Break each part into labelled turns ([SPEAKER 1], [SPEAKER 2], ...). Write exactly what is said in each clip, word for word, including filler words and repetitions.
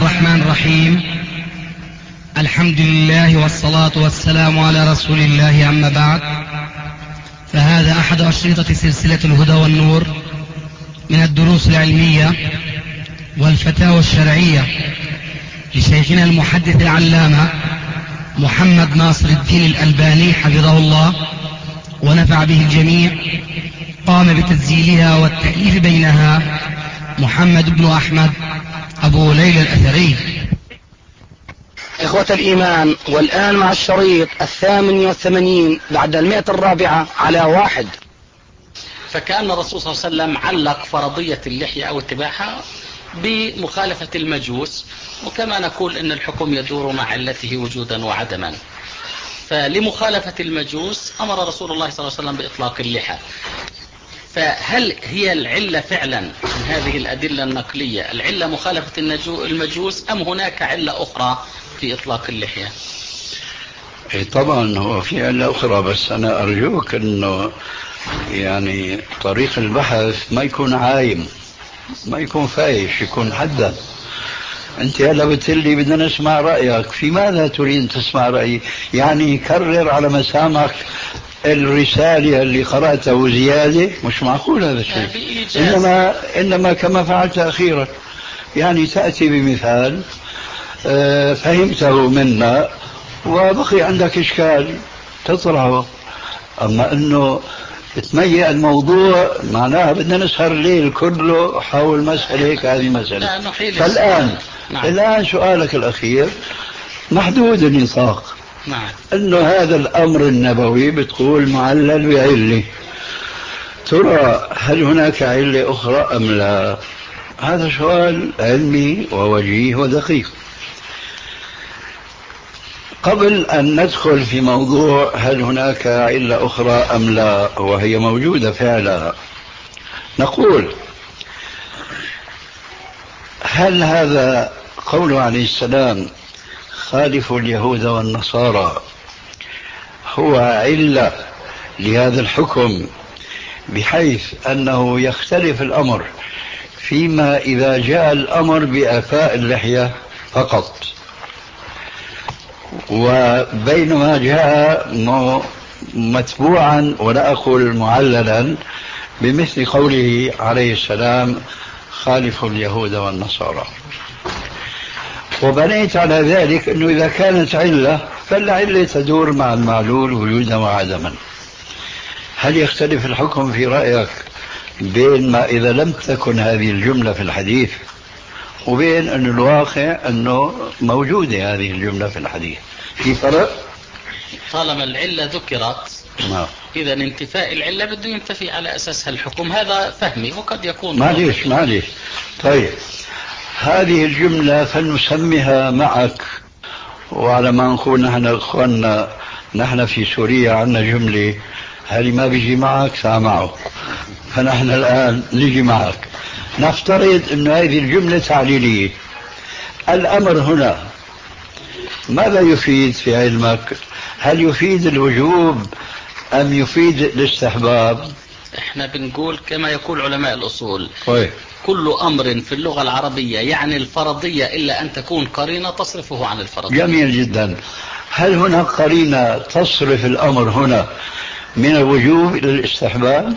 [SPEAKER 1] الرحمن الرحيم. الحمد لله والصلاة والسلام على رسول الله، أما بعد، فهذا أحد أشرطة سلسلة الهدى والنور من الدروس العلمية والفتاوى الشرعية لشيخنا المحدث العلامة محمد ناصر الدين الألباني حفظه الله ونفع به الجميع. قام بتسجيلها والتأليف بينها محمد بن أحمد أبو ليلى الأثري.
[SPEAKER 2] إخوة الإيمان، والآن مع الشريط الثامن والثمانين بعد المئة الرابعة على واحد.
[SPEAKER 3] فكأن الرسول صلى الله عليه وسلم علق فرضية اللحية أو اتباعها بمخالفة المجوس، وكما نقول إن الحكم يدور مع علته وجودا وعدما، فلمخالفة المجوس أمر رسول الله صلى الله عليه وسلم بإطلاق اللحى. فهل هي العلة فعلا من هذه الأدلة النقلية العلة مخالفة المجوس، أم هناك علة أخرى في إطلاق اللحية؟
[SPEAKER 4] طبعا هو في علة أخرى، بس أنا أرجوك أنه يعني طريق البحث ما يكون عايم، ما يكون فايش، يكون حدث. أنت هلا بتقولي بدنا نسمع رأيك، في ماذا تريد تسمع رأيي؟ يعني كرر على مسامعك الرسالة اللي قرأتها وزيادة؟ مش معقول هذا الشيء. إنما, إنما كما فعلت أخيرا، يعني تأتي بمثال فهمته منا وبقي عندك إشكال تطرحه، أما أنه تميع الموضوع معناها بدنا نسهر الليل كله حول مسألة كهذه مسألة. فالآن نعم. الآن سؤالك الأخير محدود النطاق.
[SPEAKER 3] نعم.
[SPEAKER 4] أنه هذا الأمر النبوي بتقول معلل بعلة، ترى هل هناك علة أخرى أم لا؟ هذا سؤال علمي ووجيه ودقيق. قبل أن ندخل في موضوع هل هناك علة أخرى أم لا، وهي موجودة فعلا، نقول هل هذا قوله عليه السلام خالفوا اليهود والنصارى هو علة لهذا الحكم، بحيث أنه يختلف الأمر فيما إذا جاء الأمر بإعفاء اللحية فقط، وبينما جاء متبوعا ولا أقول معللا بمثل قوله عليه السلام خالفوا اليهود والنصارى. وبنيت على ذلك أنه إذا كانت علة فالعلة تدور مع المعلول وجودا وعدما. هل يختلف الحكم في رأيك بين ما إذا لم تكن هذه الجملة في الحديث وبين أن الواقع أنه موجودة هذه الجملة في الحديث؟ في فرق؟
[SPEAKER 3] طالما العلة ذكرت
[SPEAKER 4] ما.
[SPEAKER 3] إذا انتفاء العلة بده ينتفي على أساسها الحكم، هذا فهمي وقد يكون
[SPEAKER 4] معليش معليش. طيب هذه الجملة فلنسميها معك، وعلى ما نقول نحن أخواننا نحن في سوريا عندنا جملة هذه ما بيجي معك سامعه، فنحن الآن نجي معك. نفترض أن هذه الجملة تعليلية. الأمر هنا ماذا يفيد في علمك؟ هل يفيد الوجوب أم يفيد الاستحباب؟
[SPEAKER 3] احنا بنقول كما يقول علماء الأصول
[SPEAKER 4] طيب.
[SPEAKER 3] كل أمر في اللغة العربية يعني الفرضية إلا أن تكون قرينة تصرفه عن الفرضية.
[SPEAKER 4] جميل جدا. هل هناك قرينة تصرف الأمر هنا من الوجوب إلى الاستحباب؟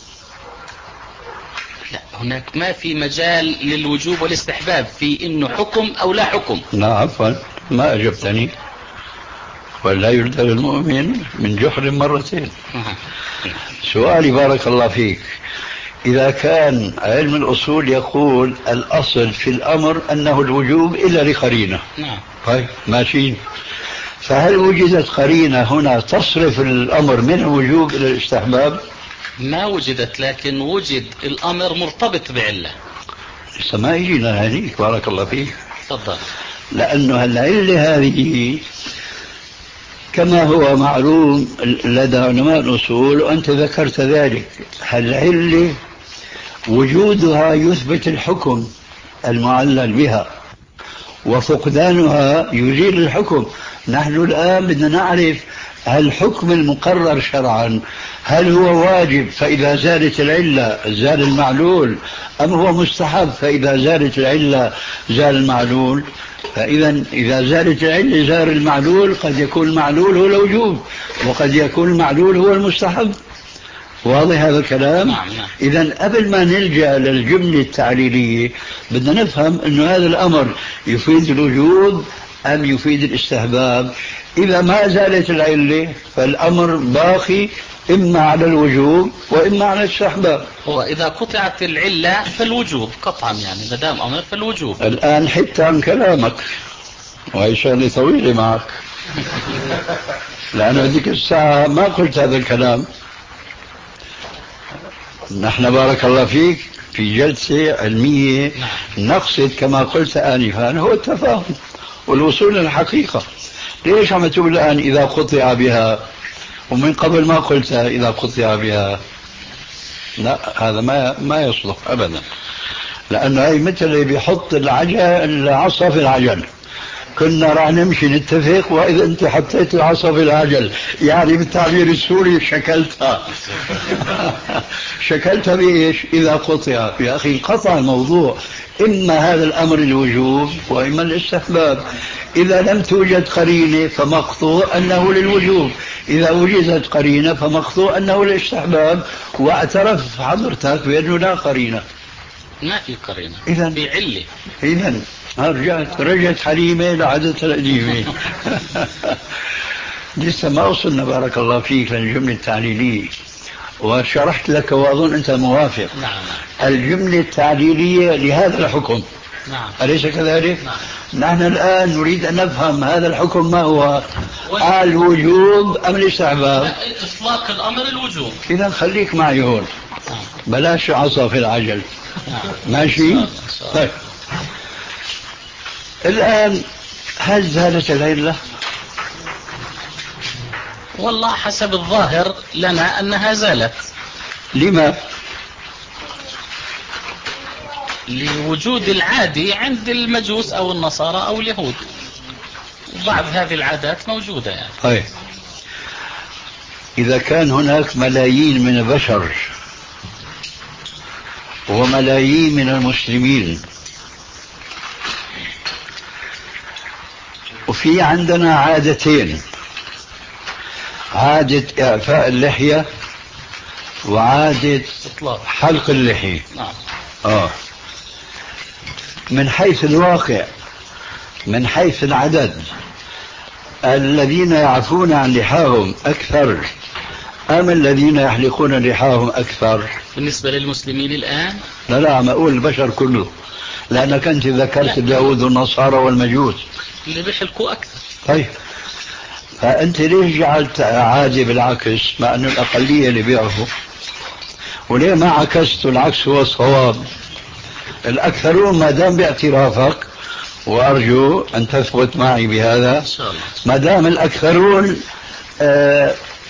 [SPEAKER 3] لا، هناك ما في مجال للوجوب والاستحباب في إنه حكم أو لا حكم.
[SPEAKER 4] لا عفوا، ما أجبتني. ولا يرد المؤمن من جحر مرتين. سؤالي بارك الله فيك، إذا كان علم الأصول يقول الأصل في الأمر أنه الوجوب إلا لقرينة،
[SPEAKER 3] نعم.
[SPEAKER 4] طيب ماشي، فهل وجدت قرينة هنا تصرف الأمر من الوجوب إلى الاستحباب؟
[SPEAKER 3] ما وجدت، لكن وجد الأمر مرتبط بعلة.
[SPEAKER 4] لسه ما يجينا هذيك بارك الله فيك.
[SPEAKER 3] تفضل.
[SPEAKER 4] لأنه العلة هذه كما هو معلوم لدى علماء الأصول وأنت ذكرت ذلك، العلة وجودها يثبت الحكم المعلل بها، وفقدانها يزيل الحكم. نحن الآن بدنا نعرف الحكم المقرر شرعا هل هو واجب فإذا زالت العلة زال المعلول، أم هو مستحب فإذا زالت العلة زال المعلول؟ فإذا إذا زالت العلة زال المعلول، قد يكون المعلول هو الوجوب وقد يكون المعلول هو المستحب. واضح هذا الكلام؟
[SPEAKER 3] نعم نعم.
[SPEAKER 4] إذا قبل ما نلجأ للجملة التعليلية بدنا نفهم أن هذا الأمر يفيد الوجوب أم يفيد الاستحباب. إذا ما زالت العلة فالأمر باقي إما على الوجوب وإما على الاستحباب.
[SPEAKER 3] وإذا قطعت العلة فالوجوب قطعا، يعني ما دام أمر فالوجوب.
[SPEAKER 4] الآن حتى عن كلامك، وهي شغلة طويلة معك لأنه هذيك الساعة ما قلت هذا الكلام. نحن بارك الله فيك في جلسة علمية نقصد كما قلت آنفا هو التفاهم والوصول للحقيقة. ليش عم تقول الآن إذا قطع بها ومن قبل ما قلت إذا قطع بها؟ لا، هذا ما ما يصلح أبدا، لأنه هي مثل اللي بيحط العجل العصا في العجل. كنا راح نمشي نتفق وإذا أنت حطيت العصا في العجل، يعني بالتعبير السوري شكلتها شكلتها بإيش؟ إذا قطع. يا أخي قطع الموضوع، إما هذا الأمر الوجوب وإما الاستحباب. إذا لم توجد قرينة فمقطوع أنه للوجوب، إذا وجدت قرينة فمقطوع أنه للاستحباب. واعترف حضرتك بأنه لا قرينة،
[SPEAKER 3] ما في قرينة،
[SPEAKER 4] إذن
[SPEAKER 3] في علة.
[SPEAKER 4] إذن رجعت رجعت حليمة لعادتها القديمة لسه ما وصلنا بارك الله فيك للجملة التعليلية، وشرحت لك وأظن أنت موافق.
[SPEAKER 3] نعم.
[SPEAKER 4] الجملة التعليلية لهذا الحكم،
[SPEAKER 3] نعم.
[SPEAKER 4] أليس كذلك؟
[SPEAKER 3] نعم.
[SPEAKER 4] نحن الآن نريد أن نفهم هذا الحكم ما هو، الوجوب أم الاستحباب؟
[SPEAKER 3] إطلاق الأمر الوجوب.
[SPEAKER 4] إذا خليك معي هون، بلاش عصا في العجل. ماشي؟ طيب الآن هل زالت العلة؟
[SPEAKER 3] والله حسب الظاهر لنا أنها زالت.
[SPEAKER 4] لما؟
[SPEAKER 3] لوجود العادي عند المجوس أو النصارى أو اليهود، وبعض هذه العادات موجودة يعني.
[SPEAKER 4] طيب إذا كان هناك ملايين من البشر وملايين من المسلمين، وفي عندنا عادتين، عادة إعفاء اللحية وعادة حلق اللحية.
[SPEAKER 3] نعم.
[SPEAKER 4] آه. من حيث الواقع، من حيث العدد، الذين يعفون عن لحاهم أكثر أم الذين يحلقون لحاهم أكثر؟
[SPEAKER 3] بالنسبة للمسلمين الآن؟
[SPEAKER 4] لا لا، عم أقول البشر كله، لأنك أنت ذكرت اليهود والنصارى والمجوس
[SPEAKER 3] اللي بيحلقوا أكثر.
[SPEAKER 4] طيب فأنت ليش جعلت عادي بالعكس مع أنه الأقلية اللي بيعرفوا؟ وليه ما عكست العكس هو الصواب؟ الأكثرون ما دام باعترافك، وأرجو أن تثبت معي بهذا، ما دام الأكثرون آه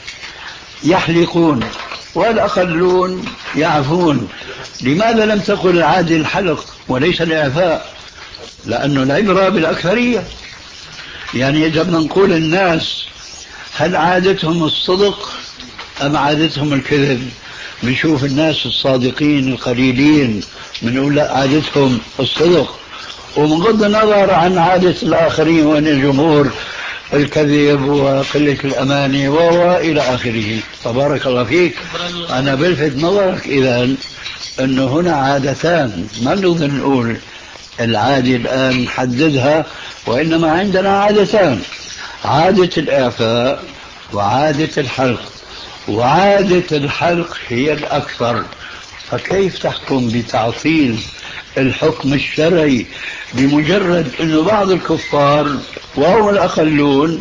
[SPEAKER 4] يحلقون والأقلون يعفون، لماذا لم تقل العادي الحلق وليس الإعفاء؟ لأنه العبرة بالأكثرية. يعني إذا بدنا نقول الناس هل عادتهم الصدق أم عادتهم الكذب؟ بنشوف الناس الصادقين القليلين بنقول لا عادتهم الصدق، وبغض النظر عن عادة الآخرين وأن الجمهور الكذب وقلة الأمانة وإلى آخره. تبارك الله فيك. أنا بلفت نظرك إذا أنه هنا عادتان، ما نقدر نقول العادة الآن نحددها، وإنما عندنا عادتان، عادة الإعفاء وعادة الحلق، وعادة الحلق هي الأكثر. فكيف تحكم بتعطيل الحكم الشرعي بمجرد أن بعض الكفار وهم الأقلون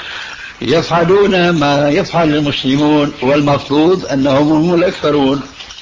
[SPEAKER 4] يفعلون ما يفعل المسلمون والمفروض أنهم هم الأكثرون؟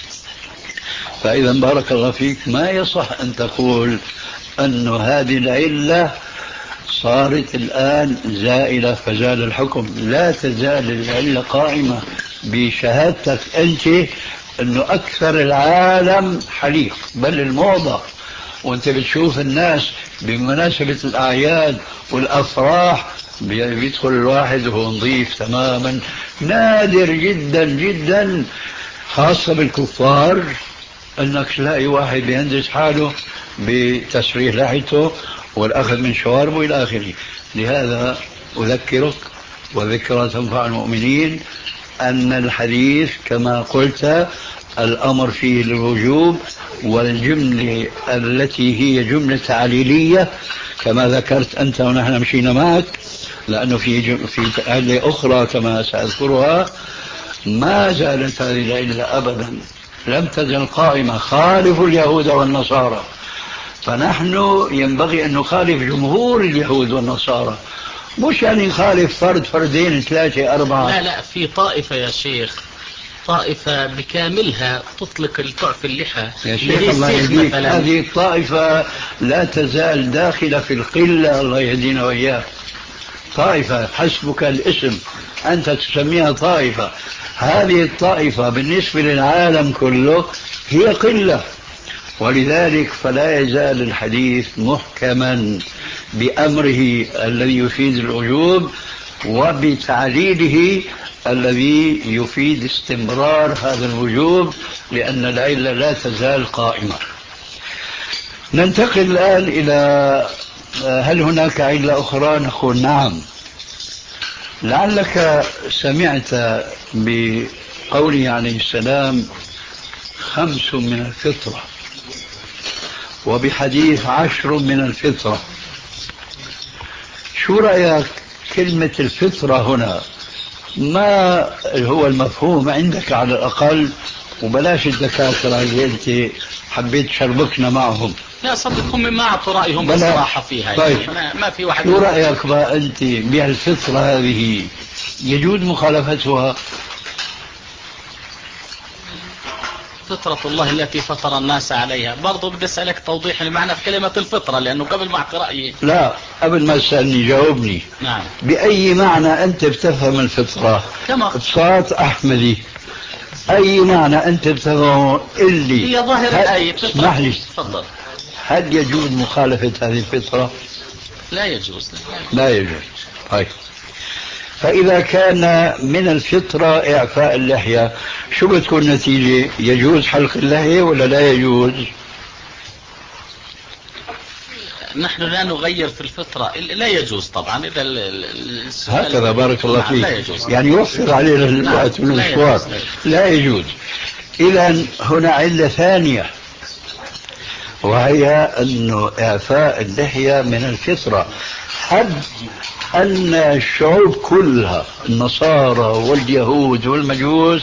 [SPEAKER 4] فإذا بارك الله فيك ما يصح أن تقول أن هذه العلة صارت الآن زائلة فزال الحكم. لا تزال العلة قائمة بشهادتك أنت أنه أكثر العالم حليق، بل الموضة. وأنت بتشوف الناس بمناسبة الأعياد والأفراح بيدخل الواحد وهو نظيف تماما. نادر جدا جدا خاصة بالكفار انك تلاقي واحد بينزل حاله بتسريح لحيته والاخذ من شواربه الى اخره. لهذا اذكرك وذكرى تنفع المؤمنين ان الحديث كما قلت الامر فيه للوجوب، والجملة التي هي جملة تعليلية كما ذكرت انت ونحن مشينا معك، لانه في في آية اخرى كما ساذكرها ما زالت هذه العلة ابدا لم تزل قائمة، خالف اليهود والنصارى. فنحن ينبغي أن نخالف جمهور اليهود والنصارى، مش يعني نخالف فرد فردين ثلاثة أربعة.
[SPEAKER 3] لا لا، في طائفة يا شيخ، طائفة بكاملها تطلق التعف اللحى
[SPEAKER 4] يا شيخ الله يهديك، هذه الطائفة لا تزال داخلة في القلة، الله يهدينا وإياه. طائفة حسبك الاسم، أنت تسميها طائفة. هذه الطائفة بالنسبة للعالم كله هي قلة، ولذلك فلا يزال الحديث محكما بأمره الذي يفيد الوجوب وبتعليله الذي يفيد استمرار هذا الوجوب، لأن العلة لا تزال قائمة. ننتقل الآن إلى هل هناك علة أخرى؟ نقول نعم. لعلك سمعت بقوله عليه السلام خمس من الفطرة، وبحديث عشر من الفطرة. شو رأيك كلمة الفطرة هنا؟ ما هو المفهوم عندك على الأقل؟ وبلاش الدكاترة اللي أنت حبيت تشربكنا معهم.
[SPEAKER 3] لا صدقهم ما أعطوا رأيهم بصراحة فيها.
[SPEAKER 4] طيب
[SPEAKER 3] يعني ما, ما في واحد.
[SPEAKER 4] شو رأيك بقى أنت بهالفطرة هذه؟ يجوز مخالفتها؟
[SPEAKER 3] فطرة الله التي فطر الناس عليها. برضو بدي أسألك توضيح لمعنى في كلمة الفطرة، لأنه قبل ما أعطي رأيي.
[SPEAKER 4] لا قبل ما تسألني جاوبني.
[SPEAKER 3] نعم.
[SPEAKER 4] بأي معنى أنت بتفهم الفطرة؟
[SPEAKER 3] كما
[SPEAKER 4] بصوت أحمدي، أي معنى أنت بتفهمه اللي
[SPEAKER 3] هي ظاهر الآية؟
[SPEAKER 4] اسمح لي،
[SPEAKER 3] تفضل.
[SPEAKER 4] هل يجوز مخالفة هذه الفطرة؟
[SPEAKER 3] لا يجوز.
[SPEAKER 4] لا يجوز. طيب فإذا كان من الفطرة إعفاء اللحية، شو بتكون النتيجة؟ يجوز حلق اللحية ولا لا يجوز؟
[SPEAKER 3] نحن لا نغير في الفطرة، لا يجوز طبعا. إذا
[SPEAKER 4] هكذا بارك الله فيك.
[SPEAKER 3] لا يجوز.
[SPEAKER 4] يعني يوفر علينا الوقت من السؤال. لا يجوز. إذا هنا علة ثانية، وهي أن إعفاء اللحية من الفطرة، حد أن الشعوب كلها النصارى واليهود والمجوس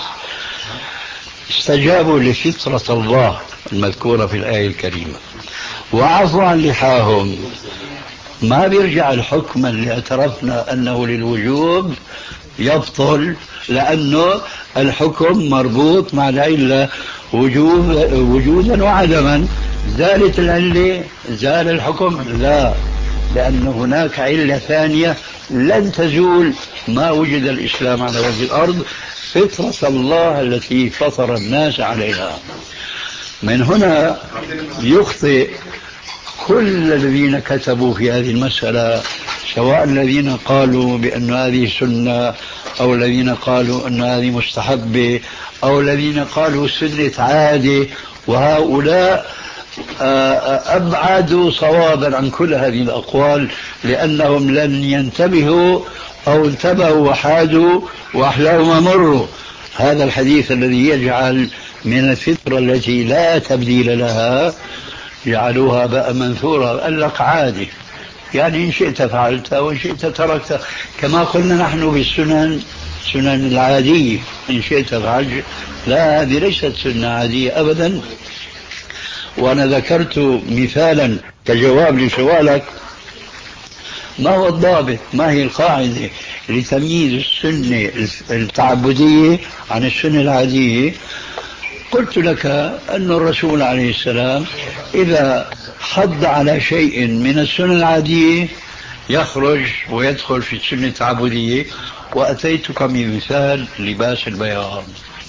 [SPEAKER 4] استجابوا لفطرة الله المذكورة في الآية الكريمة وعفوا عن لحاهم. ما بيرجع الحكم اللي اعترفنا أنه للوجوب يبطل، لأنه الحكم مربوط مع العلة وجود وجودا وعدما. زالت العلة زال الحكم؟ لا، لأن هناك علة ثانية لن تزول ما وجد الإسلام على وجه الأرض، فطرة الله التي فطر الناس عليها. من هنا يخطئ كل الذين كتبوا في هذه المسألة، سواء الذين قالوا بأن هذه سنة أو الذين قالوا أن هذه مستحبة أو الذين قالوا سنة عادة، وهؤلاء أبعدوا صوابا عن كل هذه الأقوال، لأنهم لن ينتبهوا أو انتبهوا وحادوا وأحلاهم مروا. هذا الحديث الذي يجعل من الفطرة التي لا تبديل لها جعلوها بقى منثورة. قال لك عادي، يعني إن شئت فعلت وإن شئت تركت، كما قلنا نحن بالسنن سنن العادية، إن شئت فعلت. لا، هذه ليست سنة عادية أبدا. وأنا ذكرت مثالا كجواب لسؤالك، ما هو الضابط، ما هي القاعدة لتمييز السنة التعبدية عن السنة العادية؟ قلت لك أن الرسول عليه السلام إذا حض على شيء من السنة العادية يخرج ويدخل في السنة التعبدية. وأتيتك بمثال لباس البياض،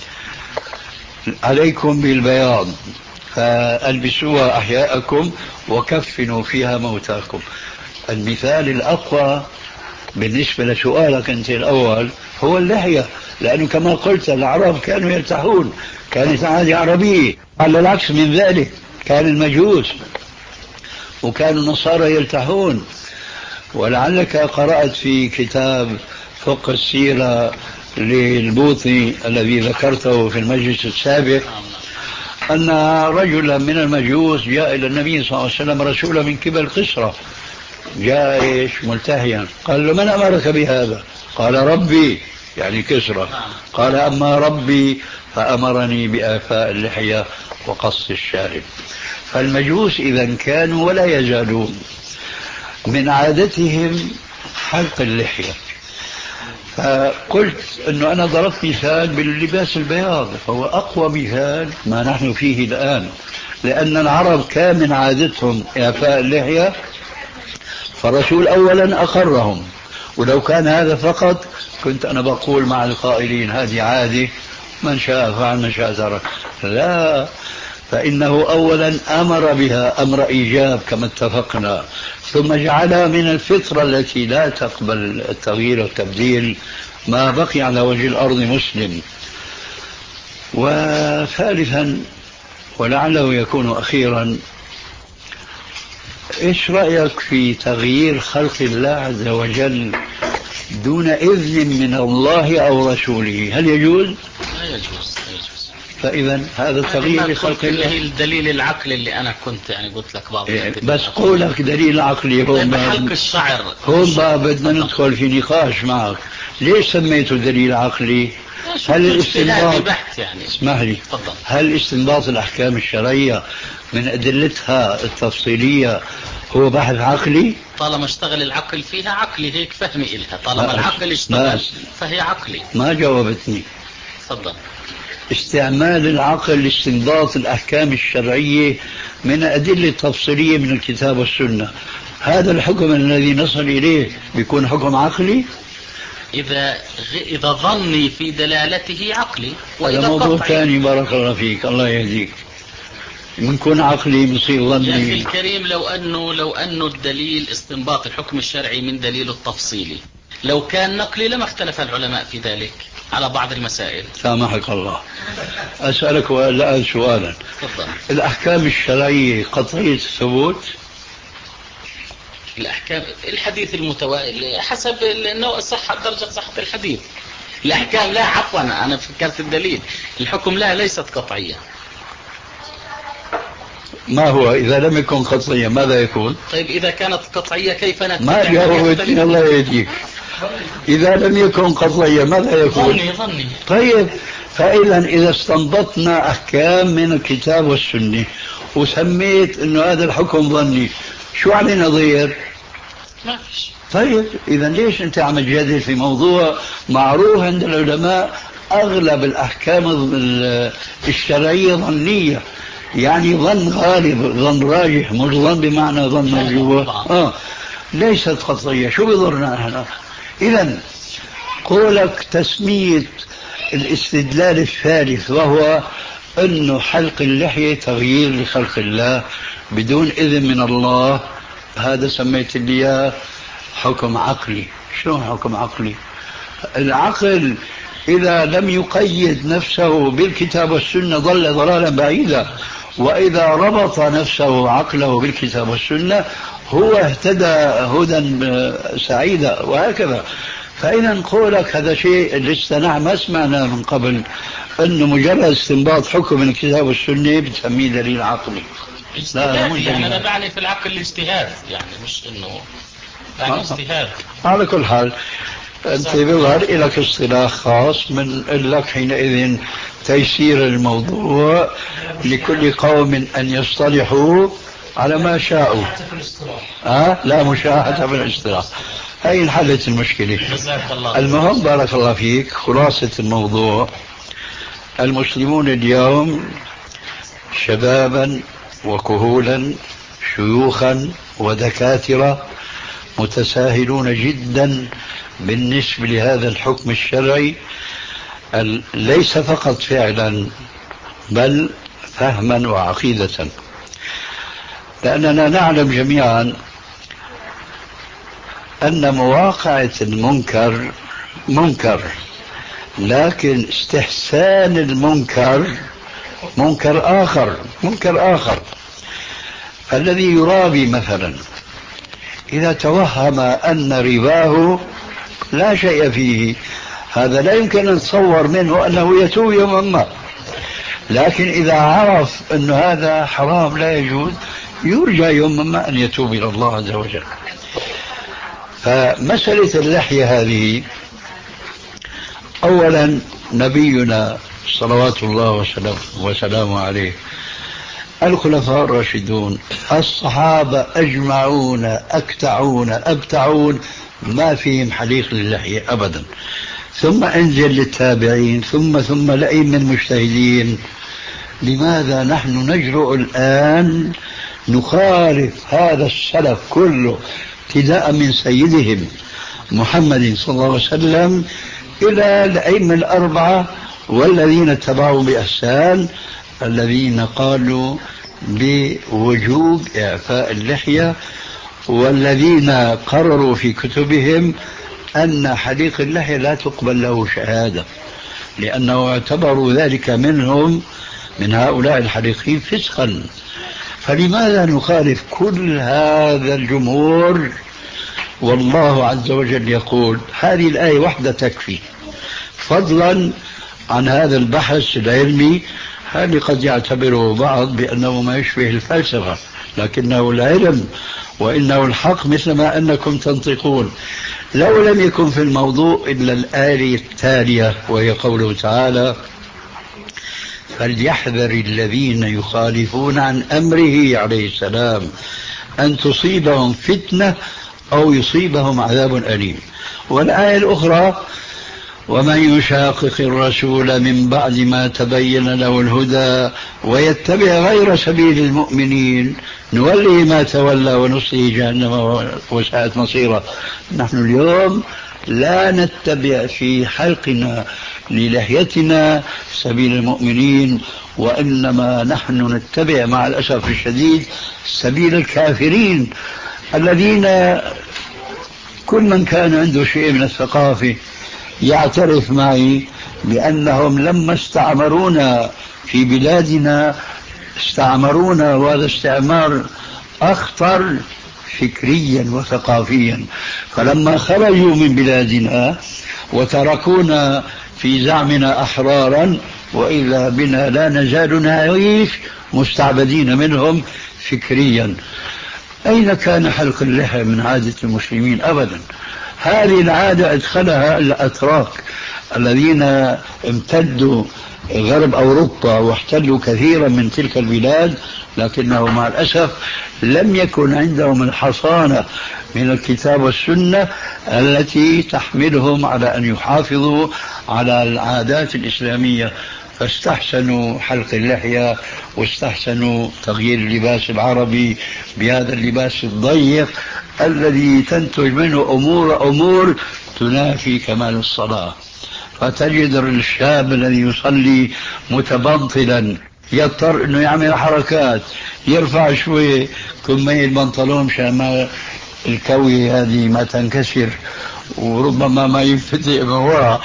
[SPEAKER 4] عليكم بالبياض فألبسوها أحياءكم وكفنوا فيها موتاكم. المثال الأقوى بالنسبة لسؤالك أنت الأول هو اللحية، لأنه كما قلت العرب كانوا يلتحون، كانت عادة عربية. على العكس من ذلك كان المجوس وكانوا النصارى يلتحون. ولعلك قرأت في كتاب فقه السيرة للبوطي الذي ذكرته في المجلس السابق أن رجلا من المجوس جاء إلى النبي صلى الله عليه وسلم رسولا من قبل قسرة، جاء إيش ملتحيا، قال له من أمرك بهذا؟ قال ربي، يعني كسرى. قال أما ربي فأمرني بإعفاء اللحية وقص الشارب. فالمجوس إذا كانوا ولا يزالون من عادتهم حلق اللحية. فقلت أنه أنا ضربت مثال باللباس البياض، فهو أقوى مثال ما نحن فيه الآن، لأن العرب كان من عادتهم إعفاء اللحية، فالرسول أولا أقرهم. ولو كان هذا فقط كنت أنا بقول مع القائلين هذه عادة من شاء فعل من شاء ترك. لا، فإنه أولا أمر بها أمر إيجاب كما اتفقنا، ثم جعلها من الفطرة التي لا تقبل التغيير والتبديل ما بقي على وجه الأرض مسلم. وثالثا ولعله يكون أخيرا، إيش رأيك في تغيير خلق الله عز وجل دون إذن من الله أو رسوله؟ هل يجوز؟
[SPEAKER 3] لا يجوز، لا يجوز.
[SPEAKER 4] فإذا هذا التغيير لخلق الله
[SPEAKER 3] هي الدليل العقلي اللي أنا كنت يعني قلت لك بعض
[SPEAKER 4] إيه بس قولك دليل عقلي. هون
[SPEAKER 3] حلق الشعر،
[SPEAKER 4] هون بقى بدنا ندخل في نقاش معك. ليش سميته دليل عقلي؟ هل الاستنباط يعني اسمح لي فضل. هل استنباط الأحكام الشرعية من أدلتها التفصيلية هو بحث عقلي؟
[SPEAKER 3] طالما اشتغل العقل فيها عقلي، هيك فهمي إلها. طالما العقل اشتغل فهي عقلي.
[SPEAKER 4] ما جاوبتني.
[SPEAKER 3] تفضل.
[SPEAKER 4] استعمال العقل لاستنباط الأحكام الشرعية من أدلة تفصيلية من الكتاب والسنة، هذا الحكم الذي نصل إليه بيكون حكم عقلي؟
[SPEAKER 3] إذا إذا ظني في دلالته عقلي،
[SPEAKER 4] وإذا موضوع ثاني. بارك الله فيك، الله يهديك. منكون عقلي مصير ظني.
[SPEAKER 3] يا أخي الكريم، لو أنه لو أنه الدليل استنباط الحكم الشرعي من دليل التفصيلي، لو كان نقلي لما اختلف العلماء في ذلك على بعض المسائل.
[SPEAKER 4] سامحك الله. أسألك الآن سؤالا.
[SPEAKER 3] تفضل.
[SPEAKER 4] الأحكام الشرعية قطعية الثبوت؟
[SPEAKER 3] الأحكام الحديث المتوالي حسب النوع صحة درجة صحة الحديث. الأحكام لا، عفوا أنا فكرت الدليل، الحكم لا ليست قطعية.
[SPEAKER 4] ما هو إذا لم يكن قطعية ماذا يكون؟
[SPEAKER 3] طيب إذا كانت قطعية كيف نتبع؟
[SPEAKER 4] ما جاوبتني، الله يهديك. إذا لم يكن قطعية ماذا يكون؟
[SPEAKER 3] ظني ظني.
[SPEAKER 4] طيب، فإذا إذا استنبطنا أحكام من الكتاب والسنة وسميت إنه هذا الحكم ظني، شو علينا ضير؟
[SPEAKER 3] ما فيش.
[SPEAKER 4] طيب إذا ليش أنت عم تجادل في موضوع معروف عند العلماء أغلب الأحكام الشرعية ظنية، يعني ظن غالب، ظن راجح، مش ظن بمعنى ظن مرجوح. آه ليست قطعية. شو بضرنا احنا؟ إذا قولك تسمية الاستدلال الثالث وهو أنه حلق اللحية تغيير لخلق الله بدون إذن من الله، هذا سميت لي حكم عقلي. شو حكم عقلي؟ العقل إذا لم يقيد نفسه بالكتاب والسنة ضل ضلالا بعيدا، وإذا ربط نفسه عقله بالكتاب والسنة هو اهتدى هدى سعيدا، وهكذا. فإذا نقولك هذا شيء لسه نحن ما سمعنا من قبل أنه مجرد استنباط حكم من الكتاب والسنة بتسميه دليل عقلي.
[SPEAKER 3] لا مش يعني أنا بعني في العقل الاجتهاد، يعني مش إنه يعني اجتهاد.
[SPEAKER 4] على كل حال أنت بظهر لك اصطلاح خاص من لك حينئذ تيسير الموضوع لكل قوم أن يصطلحوا على ما شاءوا. أه؟ لا مشاحة في الاصطلاح. هاي انحلت المشكلة. المهم بارك الله فيك، خلاصة الموضوع: المسلمون اليوم شبابا وكهولا شيوخا ودكاترة متساهلون جدا بالنسبة لهذا الحكم الشرعي، ليس فقط فعلا بل فهما وعقيدة. لأننا نعلم جميعا أن مواقعة المنكر منكر، لكن استحسان المنكر منكر آخر منكر آخر. فالذي يرابي مثلا إذا توهم أن رباه لا شيء فيه، هذا لا يمكن أن نتصور منه أنه يتوب يوما ما، لكن إذا عرف أن هذا حرام لا يجوز يرجى يوما ما أن يتوب إلى الله عز وجل. فمسألة اللحية هذه، أولا نبينا صلوات الله وسلامه عليه، الخلفاء الراشدون، الصحابة أجمعون أكتعون أبتعون ما فيهم حليق للحية أبدا، ثم انزل للتابعين، ثم ثم لئيم المجتهدين. لماذا نحن نجرؤ الآن نخالف هذا السلف كله ابتداء من سيدهم محمد صلى الله عليه وسلم إلى الأئمة الأربعة والذين اتبعوا بإحسان، الذين قالوا بوجوب إعفاء اللحية، والذين قرروا في كتبهم أن حليق اللحية لا تقبل له شهادة، لأنه اعتبروا ذلك منهم من هؤلاء الحليقين فسقا. فلماذا نخالف كل هذا الجمهور؟ والله عز وجل يقول هذه الآية وحدة تكفي، فضلا عن هذا البحث العلمي هذا قد يعتبره بعض بأنه ما يشبه الفلسفة، لكنه العلم وإنه الحق مثل ما أنكم تنطقون. لو لم يكن في الموضوع إلا الآية التالية وهي قوله تعالى فليحذر الذين يخالفون عن أمره عليه السلام أن تصيبهم فتنة أو يصيبهم عذاب أليم. والآية الأخرى ومن يشاقق الرسول من بعد ما تبين له الهدى ويتبع غير سبيل المؤمنين نوله ما تولى ونصله جهنم وساءت مصيره. نحن اليوم لا نتبع في حلقنا للحيتنا سبيل المؤمنين، وإنما نحن نتبع مع الأسف الشديد سبيل الكافرين، الذين كل من كان عنده شيء من الثقافة يعترف معي بأنهم لما استعمرونا في بلادنا استعمرونا، وهذا استعمار أخطر فكريا وثقافيا. فلما خرجوا من بلادنا وتركونا في زعمنا أحرارا، وإلا بنا لا نزال نعيش مستعبدين منهم فكريا. أين كان حلق اللحى من عادة المسلمين؟ أبدا. هذه العادة ادخلها الأتراك الذين امتدوا غرب أوروبا واحتلوا كثيرا من تلك البلاد، لكنه مع الأسف لم يكن عندهم الحصانة من الكتاب والسنة التي تحملهم على أن يحافظوا على العادات الإسلامية، فاستحسنوا حلق اللحية واستحسنوا تغيير اللباس العربي بهذا اللباس الضيق الذي تنتج منه أمور أمور تنافي كمال الصلاة. فتجد الشاب الذي يصلي متبنطلا يضطر انه يعمل حركات، يرفع شوي كمية البنطلون مشان ما الكوية هذه ما تنكسر، وربما ما ينفتح من وراء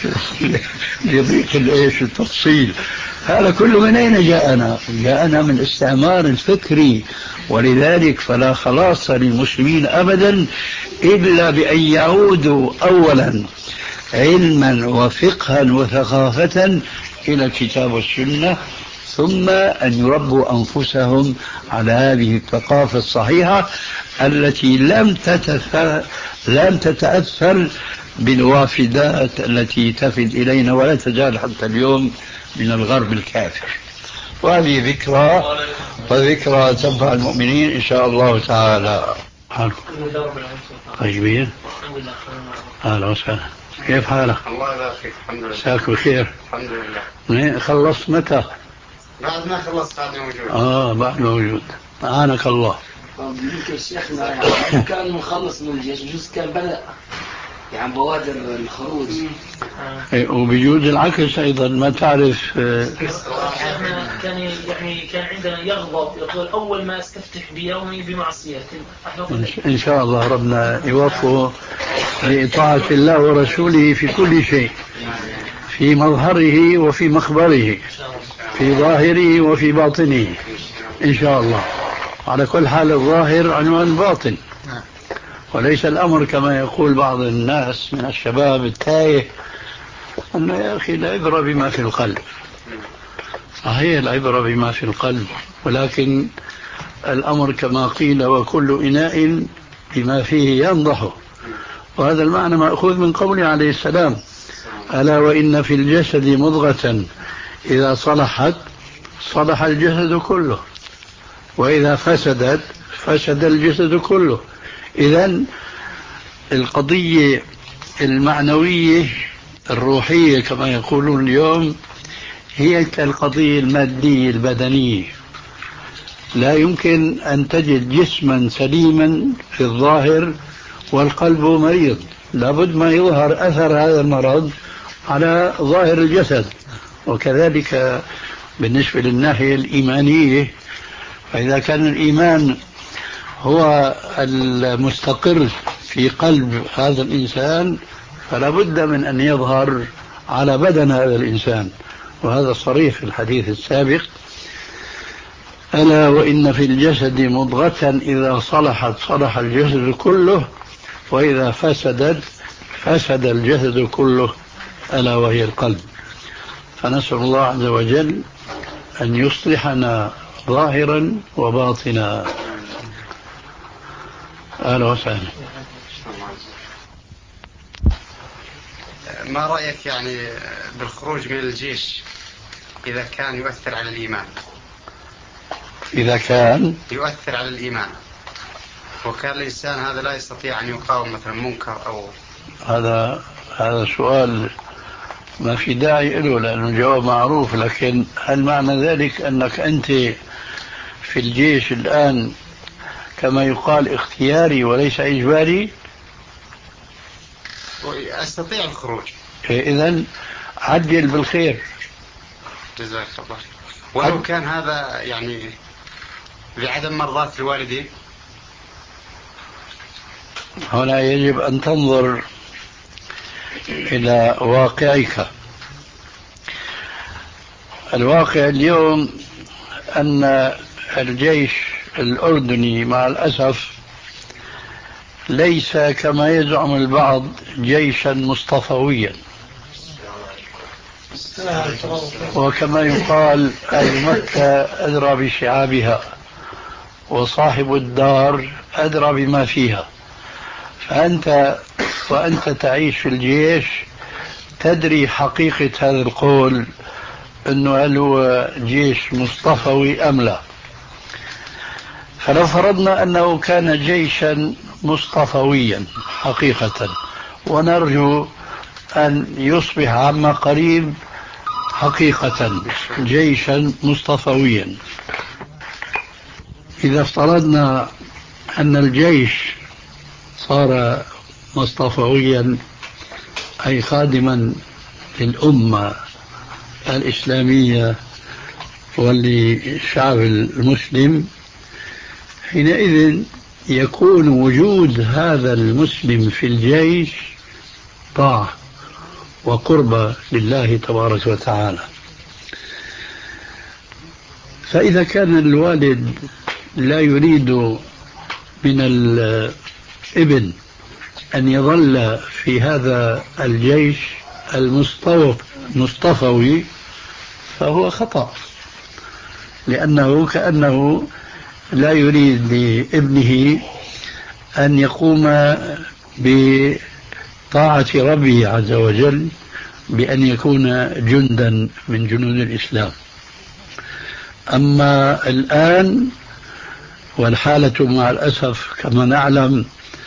[SPEAKER 4] ليضيق الايش التفصيل. هذا كله من اين جاءنا؟ جاءنا من الاستعمار الفكري. ولذلك فلا خلاص للمسلمين ابدا الا بان يعودوا اولا علما وفقها وثقافة الى الكتاب والسنة، ثم أن يربوا أنفسهم على هذه الثقافة الصحيحة التي لم تتف... لم تتأثر بالوافدات التي تفد إلينا ولا تزال حتى اليوم من الغرب الكافر. وهذه ذكرى وذكرى تنفع المؤمنين إن شاء الله تعالى. طيبين، أهلا وسهلا، كيف حالك؟
[SPEAKER 5] الله يبارك، الحمد لله.
[SPEAKER 4] مساك بخير.
[SPEAKER 5] الحمد لله.
[SPEAKER 4] خلصت متى؟
[SPEAKER 5] بعد ما خلصت هذا موجود.
[SPEAKER 4] اه بعد موجود. أعانك الله.
[SPEAKER 2] يمكن شيخنا يعني كان مخلص من الجيش، جزء كان بدأ يعني بوادر الخروج.
[SPEAKER 4] وبيجوز العكس أيضا، ما تعرف.
[SPEAKER 6] كان يعني كان عندنا يغضب يقول أول ما استفتح بيومي بمعصية.
[SPEAKER 4] إن شاء الله ربنا يوفقه لإطاعة الله ورسوله في كل شيء، في مظهره وفي مخبره، في ظاهره وفي باطنه إن شاء الله. على كل حال الظاهر عنوان الباطن، وليس الأمر كما يقول بعض الناس من الشباب التايه أنه يا أخي العبرة بما في القلب. صحيح العبرة بما في القلب، ولكن الأمر كما قيل وكل إناء بما فيه ينضح، وهذا المعنى مأخوذ من قوله عليه السلام: ألا وإن في الجسد مضغة إذا صلحت صلح الجسد كله، وإذا فسدت فسد الجسد كله. إذن القضية المعنوية الروحية كما يقولون اليوم هي كالقضية المادية البدنية. لا يمكن أن تجد جسما سليما في الظاهر والقلب مريض، لابد ما يظهر أثر هذا المرض على ظاهر الجسد. وكذلك بالنسبة للناحية الإيمانية، فإذا كان الإيمان هو المستقر في قلب هذا الإنسان فلا بد من أن يظهر على بدن هذا الإنسان، وهذا صريح في الحديث السابق: ألا وإن في الجسد مضغة إذا صلحت صلح الجسد كله، وإذا فسدت فسد الجسد كله، ألا وهي القلب. فنسأل الله عز وجل أن يصلحنا ظاهرا وباطنا. أهلا وسهلا.
[SPEAKER 5] ما رأيك يعني بالخروج من الجيش إذا كان يؤثر على الإيمان؟
[SPEAKER 4] إذا كان
[SPEAKER 5] يؤثر على الإيمان وكان الإنسان هذا لا يستطيع أن يقاوم مثلا منكر أو
[SPEAKER 4] هذا هذا سؤال ما في داعي له لأنه الجواب معروف، لكن هل معنى ذلك أنك أنت في الجيش الآن كما يقال اختياري وليس إجباري؟
[SPEAKER 5] أستطيع الخروج.
[SPEAKER 4] إذن عجل بالخير.
[SPEAKER 5] جزاك الله. ولو كان هذا يعني لعدم مرضاة الوالدين؟
[SPEAKER 4] هنا يجب أن تنظر إلى واقعك. الواقع اليوم أن الجيش الأردني مع الأسف ليس كما يزعم البعض جيشا مصطفويا، وكما يقال أهل مكة أدرى بشعابها وصاحب الدار أدرى بما فيها. فأنت وأنت تعيش في الجيش تدري حقيقة هذا القول، أنه هل هو جيش مصطفوي أم لا. فلو فرضنا أنه كان جيشا مصطفويا حقيقة، ونرجو أن يصبح عما قريب حقيقة جيشا مصطفويا، إذا افترضنا أن الجيش صار مصطفويا أي خادما للأمة الإسلامية وللشعب المسلم، حينئذ يكون وجود هذا المسلم في الجيش طاعة وقربة لله تبارك وتعالى. فإذا كان الوالد لا يريد من الابن أن يظل في هذا الجيش المصطفوي فهو خطأ، لأنه كأنه لا يريد لابنه أن يقوم بطاعة ربه عز وجل بأن يكون جندا من جنود الإسلام. أما الآن والحالة مع الأسف كما نعلم،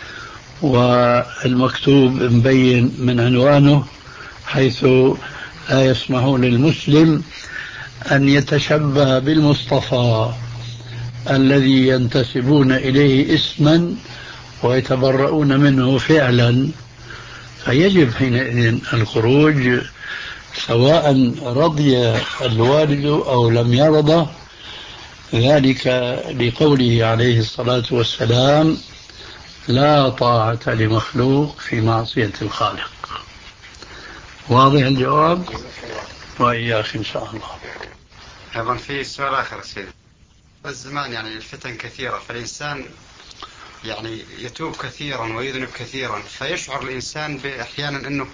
[SPEAKER 4] والمكتوب مبين من عنوانه، حيث لا يسمحون للمسلم أن يتشبه بالمصطفى الذي ينتسبون إليه اسما ويتبرؤون منه فعلا. فيجب حينئذ الخروج سواء رضي الوالد أو لم يرضى، ذلك لقوله عليه الصلاة والسلام: لا طاعة لمخلوق في معصية الخالق. واضح الجواب؟ وإياك إن شاء الله.
[SPEAKER 5] أيضا في سؤال آخر سيدي. الزمان يعني الفتن كثيرة، فالإنسان يعني يتوب كثيرا ويذنب كثيرا، فيشعر الإنسان أحيانا أنه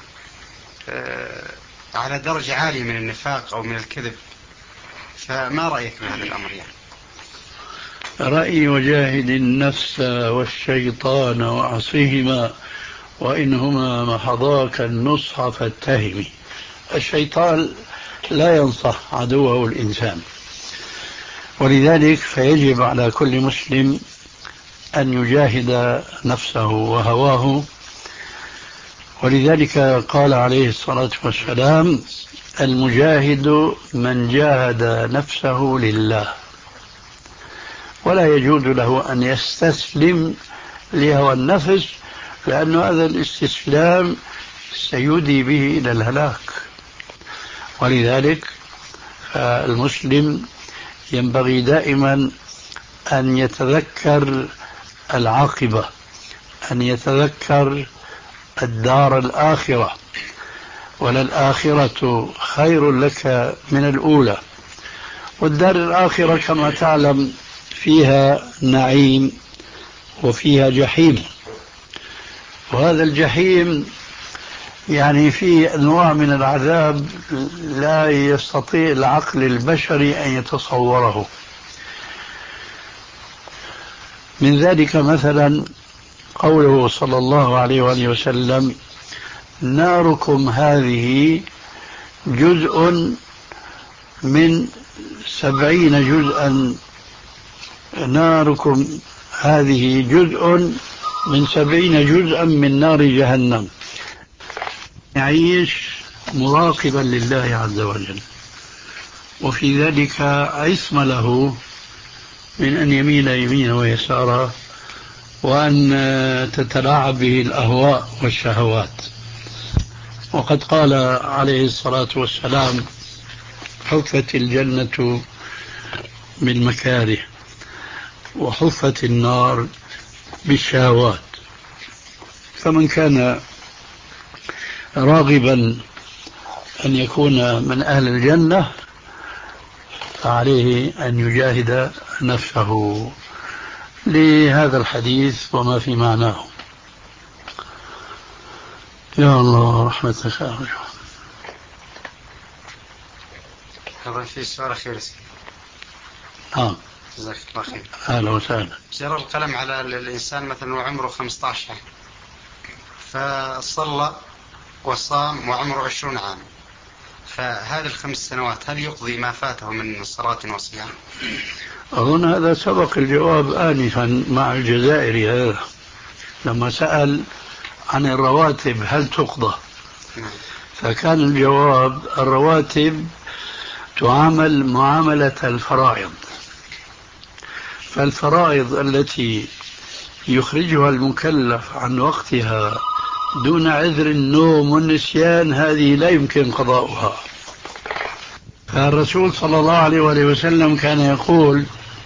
[SPEAKER 5] على درجة عالية من النفاق أو من الكذب، فما رأيك بهذا الأمر؟ يعني
[SPEAKER 4] رأي: وجاهد النفس والشيطان وعصيهما وإنهما محضاك النصح فاتهم. الشيطان لا ينصح عدوه الإنسان، ولذلك فيجب على كل مسلم أن يجاهد نفسه وهواه. ولذلك قال عليه الصلاة والسلام: المجاهد من جاهد نفسه لله، ولا يجوز له أن يستسلم لهوى النفس، لأن هذا الاستسلام سيودي به إلى الهلاك. ولذلك المسلم ينبغي دائما أن يتذكر العاقبة، أن يتذكر الدار الآخرة، وللآخرة خير لك من الأولى. والدار الآخرة كما تعلم فيها نعيم وفيها جحيم، وهذا الجحيم يعني فيه أنواع من العذاب لا يستطيع العقل البشري أن يتصوره. من ذلك مثلا قوله صلى الله عليه وآله وسلم: ناركم هذه جزء من سبعين جزءا ناركم هذه جزء من سبعين جزءا من نار جهنم. يعيش مراقبا لله عز وجل، وفي ذلك عصم له من أن يميل يمينا ويسارا، وأن تتلاعب به الأهواء والشهوات. وقد قال عليه الصلاة والسلام: حفت الجنة بالمكاره وحفت النار بالشهوات. فمن كان راغبا أن يكون من أهل الجنة فعليه أن يجاهد نفسه لهذا الحديث وما في معناه. يا الله رحمتك أرجو.
[SPEAKER 5] هذا في سؤال أخير.
[SPEAKER 4] نعم.
[SPEAKER 5] جزاك الله خير.
[SPEAKER 4] أهلا وسهلا.
[SPEAKER 5] جرى القلم على الإنسان مثلا وعمره خمسة عشر عام، فصلى وصام وعمره عشرون عام، فهذه الخمس سنوات هل يقضي ما فاته من صلاة وصيام؟
[SPEAKER 4] أظن هذا سبق الجواب آنفا مع الجزائري هذا لما سأل عن الرواتب هل تقضى، فكان الجواب: الرواتب تعامل معاملة الفرائض، فالفرائض التي يخرجها المكلف عن وقتها دون عذر النوم والنسيان هذه لا يمكن قضاؤها. فالرسول صلى الله عليه وآله وسلم كان يقول: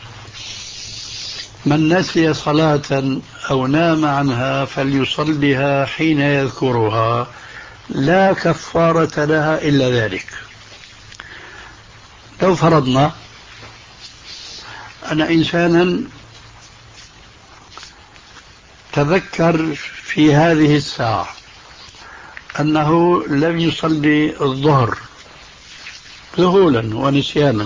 [SPEAKER 4] من نسي صلاة أو نام عنها فليصلها حين يذكرها، لا كفارة لها إلا ذلك. لو فرضنا أن إنسانا تذكر في هذه الساعة أنه لم يصلي الظهر ذهولا ونسيانا،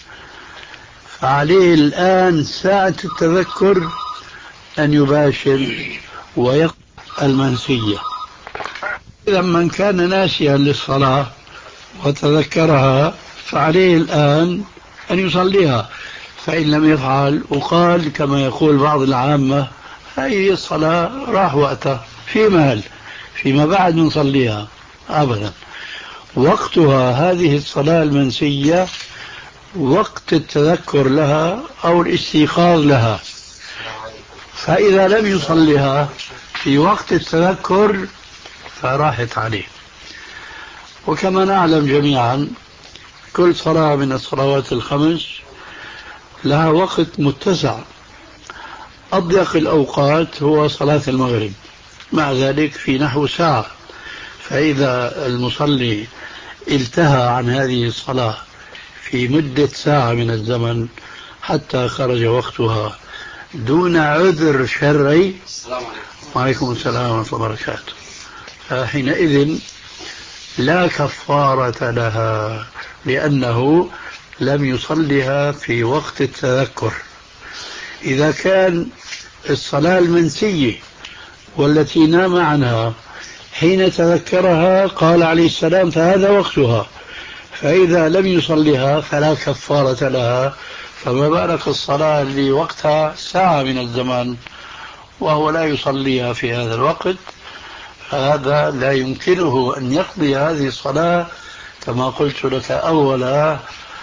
[SPEAKER 4] فعليه الآن ساعة التذكر أن يباشر ويقضي المنسية. إذا من كان ناسيا للصلاة وتذكرها فعليه الآن أن يصليها، فإن لم يفعل وقال كما يقول بعض العامة: هذه الصلاة راح وقتها في مال فيما بعد نصليها، أبدا. وقتها هذه الصلاة المنسية وقت التذكر لها أو الاستيقاظ لها، فإذا لم يصلها في وقت التذكر فراحت عليه. وكما نعلم جميعا كل صلاة من الصلوات الخمس لها وقت متسع، أضيق الأوقات هو صلاة المغرب، مع ذلك في نحو ساعة. فإذا المصلي التهى عن هذه الصلاة في مدة ساعة من الزمن حتى خرج وقتها دون عذر شرعي،
[SPEAKER 5] السلام عليكم.
[SPEAKER 4] وعليكم السلام ورحمة الله وبركاته، فحينئذ لا كفارة لها، لأنه لم يصلها في وقت التذكر. إذا كان الصلاة المنسية والتي نام عنها حين تذكرها قال عليه السلام فهذا وقتها، فإذا لم يصلها فلا كفارة لها، فما بالك الصلاة اللي وقتها ساعة من الزمان وهو لا يصليها في هذا الوقت، هذا لا يمكنه أن يقضي هذه الصلاة كما قلت لك أولا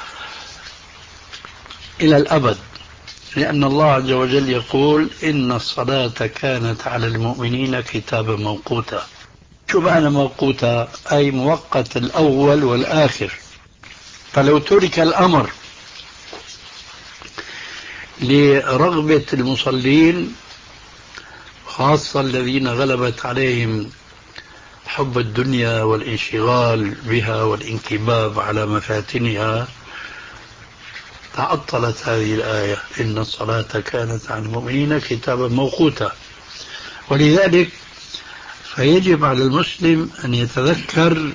[SPEAKER 4] إلى الأبد، لأن الله عز وجل يقول إن الصلاة كانت على المؤمنين كتابا موقوتا. شو معنى موقوتا؟ أي موقت الأول والآخر. فلو ترك الأمر لرغبة المصلين خاصة الذين غلبت عليهم حب الدنيا والانشغال بها والانكباب على مفاتنها، تعطلت هذه الآية إن الصلاة كانت على المؤمنين كتابا موقوتا. ولذلك فيجب على المسلم أن يتذكر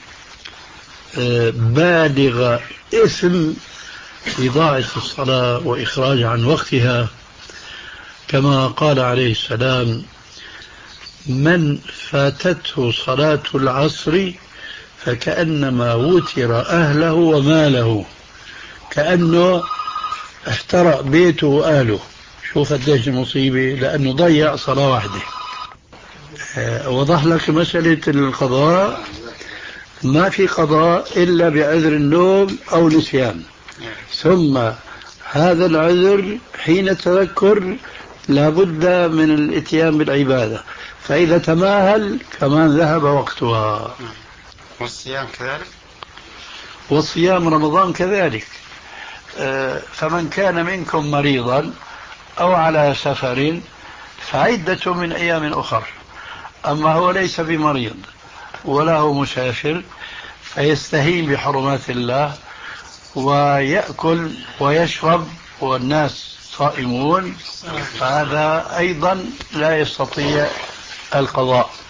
[SPEAKER 4] بالغ إثم إضاعة الصلاة وإخراج عن وقتها، كما قال عليه السلام من فاتته صلاة العصر فكأنما وتر أهله وماله، كأنه احترق بيته وآله. شوف قديش المصيبة، لأنه ضيع صلاة واحدة. وضح لك مسألة القضاء، ما في قضاء إلا بعذر النوم أو نسيان، ثم هذا العذر حين التذكر لابد من الاتيان بالعبادة، فإذا تماهل كمان ذهب وقتها.
[SPEAKER 5] والصيام كذلك،
[SPEAKER 4] والصيام رمضان كذلك. فمن كان منكم مريضا أو على سفر فعدة من أيام أخر. أما هو ليس بمريض ولا هو مسافر فيستهين بحرمات الله ويأكل ويشرب والناس صائمون، فهذا أيضا لا يستطيع القضاء.